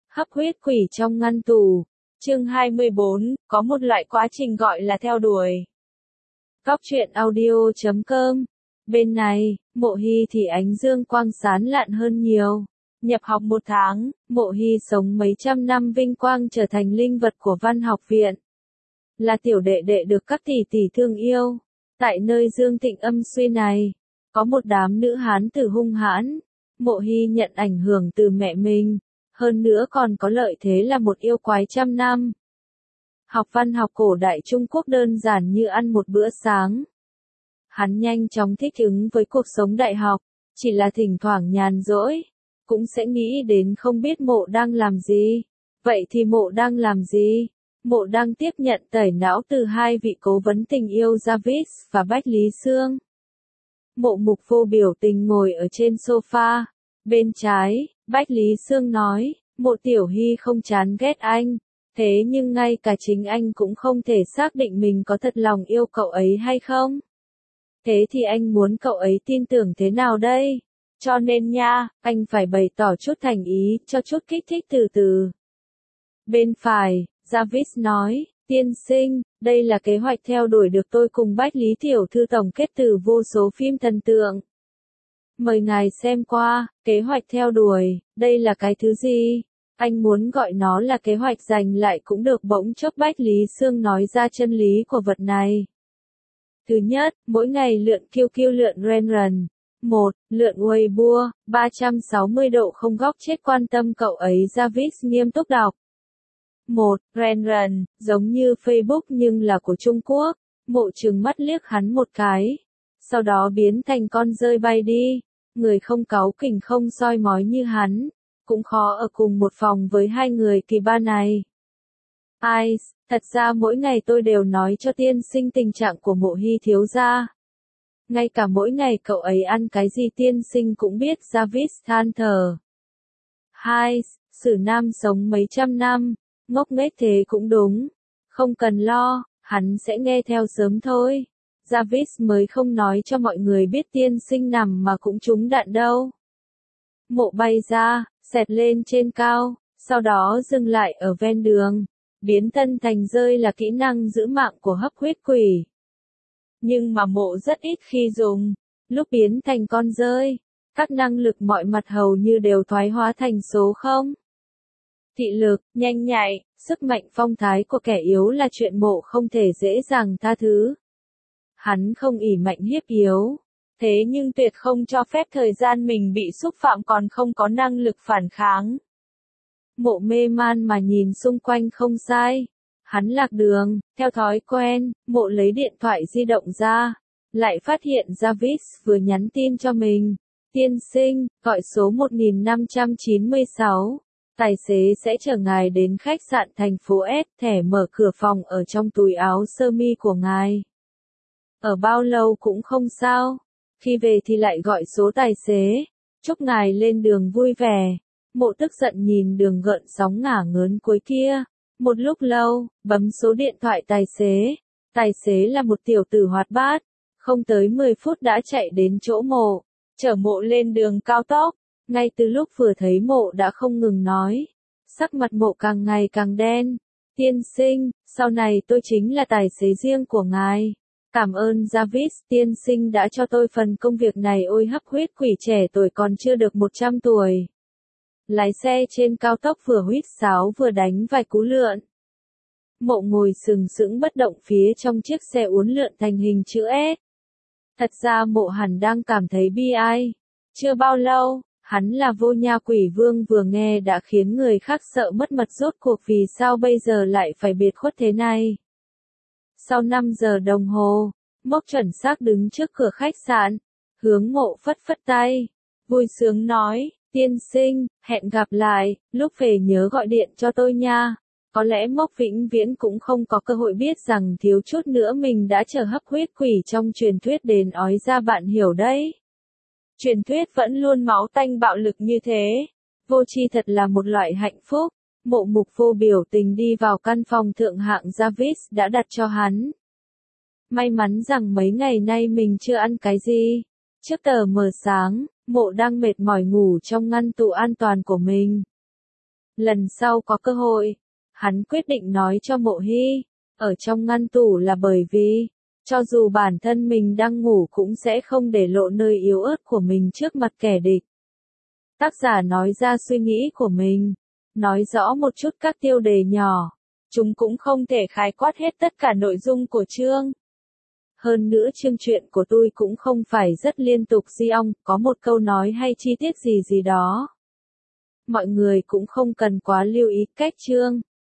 Hấp huyết quỷ trong ngăn tù. Chương 24, có một loại quá trình gọi là theo đuổi. Cóc truyện audio.com. Bên này, Mộ Hy thì ánh dương quang sáng lạn hơn nhiều. Nhập học 1 tháng, Mộ Hy sống mấy trăm năm vinh quang trở thành linh vật của văn học viện. Là tiểu đệ đệ được các tỷ tỷ thương yêu. Tại nơi Dương Thịnh Âm Suy này, có một đám nữ hán tử hung hãn. Mộ Hy nhận ảnh hưởng từ mẹ mình. Hơn nữa còn có lợi thế là một yêu quái trăm năm. Học văn học cổ đại Trung Quốc đơn giản như ăn một bữa sáng. Hắn nhanh chóng thích ứng với cuộc sống đại học, chỉ là thỉnh thoảng nhàn rỗi, cũng sẽ nghĩ đến không biết Mộ đang làm gì. Vậy thì Mộ đang làm gì? Mộ đang tiếp nhận tẩy não từ hai vị cố vấn tình yêu Jarvis và Bách Lý Sương. Mộ Mục Vô biểu tình ngồi ở trên sofa. Bên trái, Bách Lý Sương nói, Mộ Tiểu Hy không chán ghét anh, thế nhưng ngay cả chính anh cũng không thể xác định mình có thật lòng yêu cậu ấy hay không. Thế thì anh muốn cậu ấy tin tưởng thế nào đây? Cho nên nha, anh phải bày tỏ chút thành ý, cho chút kích thích từ từ. Bên phải, Jarvis nói, tiên sinh, đây là kế hoạch theo đuổi được tôi cùng Bách Lý Tiểu Thư tổng kết từ vô số phim thần tượng. Mời ngài xem qua, kế hoạch theo đuổi, đây là cái thứ gì? Anh muốn gọi nó là kế hoạch giành lại cũng được. Bỗng chốc Bách Lý Sương nói ra chân lý của vật này. Thứ nhất, mỗi ngày lượn QQ lượn Renren. 1. Lượn Weibo, 360 độ không góc chết quan tâm cậu ấy. Jarvis nghiêm túc đọc. 1. Renren, giống như Facebook nhưng là của Trung Quốc. Mộ trừng mắt liếc hắn một cái. Sau đó biến thành con rơi bay đi. Người không cáu kỉnh không soi mói như hắn, cũng khó ở cùng một phòng với hai người kỳ ba này. Ai, thật ra mỗi ngày tôi đều nói cho tiên sinh tình trạng của Mộ Hy thiếu gia. Ngay cả mỗi ngày cậu ấy ăn cái gì tiên sinh cũng biết. Jarvis than thở. 2. Sử Nam sống mấy trăm năm, ngốc nghếch thế cũng đúng. Không cần lo, hắn sẽ nghe theo sớm thôi. Jarvis mới không nói cho mọi người biết tiên sinh nằm mà cũng trúng đạn đâu. Mộ bay ra, xẹt lên trên cao, sau đó dừng lại ở ven đường. Biến thân thành rơi là kỹ năng giữ mạng của hấp huyết quỷ. Nhưng mà Mộ rất ít khi dùng. Lúc biến thành con rơi, các năng lực mọi mặt hầu như đều thoái hóa thành số 0. Thị lực, nhanh nhạy, sức mạnh phong thái của kẻ yếu là chuyện Mộ không thể dễ dàng tha thứ. Hắn không ỷ mạnh hiếp yếu, thế nhưng tuyệt không cho phép thời gian mình bị xúc phạm còn không có năng lực phản kháng. Mộ mê man mà nhìn xung quanh không sai. Hắn lạc đường, theo thói quen, Mộ lấy điện thoại di động ra, lại phát hiện Jarvis vừa nhắn tin cho mình. Tiên sinh, gọi số 1596. Tài xế sẽ chở ngài đến khách sạn thành phố S. Thẻ mở cửa phòng ở trong túi áo sơ mi của ngài. Ở bao lâu cũng không sao. Khi về thì lại gọi số tài xế. Chúc ngài lên đường vui vẻ. Mộ tức giận nhìn đường gợn sóng ngả ngớn cuối kia. Một lúc lâu, bấm số điện thoại tài xế. Tài xế là một tiểu tử hoạt bát. Không tới 10 phút đã chạy đến chỗ Mộ. Chở Mộ lên đường cao tốc. Ngay từ lúc vừa thấy Mộ đã không ngừng nói. Sắc mặt Mộ càng ngày càng đen. Tiên sinh, sau này tôi chính là tài xế riêng của ngài. Cảm ơn Jarvis, tiên sinh đã cho tôi phần công việc này. Ôi hấp huyết quỷ trẻ tuổi còn chưa được 100 tuổi. Lái xe trên cao tốc vừa huýt sáo vừa đánh vài cú lượn. Mộ ngồi sừng sững bất động phía trong chiếc xe uốn lượn thành hình chữ S. Thật ra Mộ hẳn đang cảm thấy bi ai. Chưa bao lâu, hắn là Vô Nha Quỷ Vương vừa nghe đã khiến người khác sợ mất mật. Rốt cuộc vì sao bây giờ lại phải biệt khuất thế này? Sau 5 giờ đồng hồ, mốc chuẩn xác đứng trước cửa khách sạn, hướng Mộ phất phất tay, vui sướng nói, tiên sinh, hẹn gặp lại, lúc về nhớ gọi điện cho tôi nha. Có lẽ Mốc vĩnh viễn cũng không có cơ hội biết rằng thiếu chút nữa mình đã chở hấp huyết quỷ trong truyền thuyết đến ói ra, bạn hiểu đấy. Truyền thuyết vẫn luôn máu tanh bạo lực như thế. Vô tri thật là một loại hạnh phúc. Mộ Mục Vô biểu tình đi vào căn phòng thượng hạng Jarvis đã đặt cho hắn. May mắn rằng mấy ngày nay mình chưa ăn cái gì. Trước tờ mờ sáng, Mộ đang mệt mỏi ngủ trong ngăn tủ an toàn của mình. Lần sau có cơ hội, hắn quyết định nói cho Mộ Hy, ở trong ngăn tủ là bởi vì, cho dù bản thân mình đang ngủ cũng sẽ không để lộ nơi yếu ớt của mình trước mặt kẻ địch. Tác giả nói ra suy nghĩ của mình, nói rõ một chút các tiêu đề nhỏ. Chúng cũng không thể khái quát hết tất cả nội dung của chương. Hơn nữa chương truyện của tôi cũng không phải rất liên tục di ong, có một câu nói hay chi tiết gì gì đó. Mọi người cũng không cần quá lưu ý cách chương.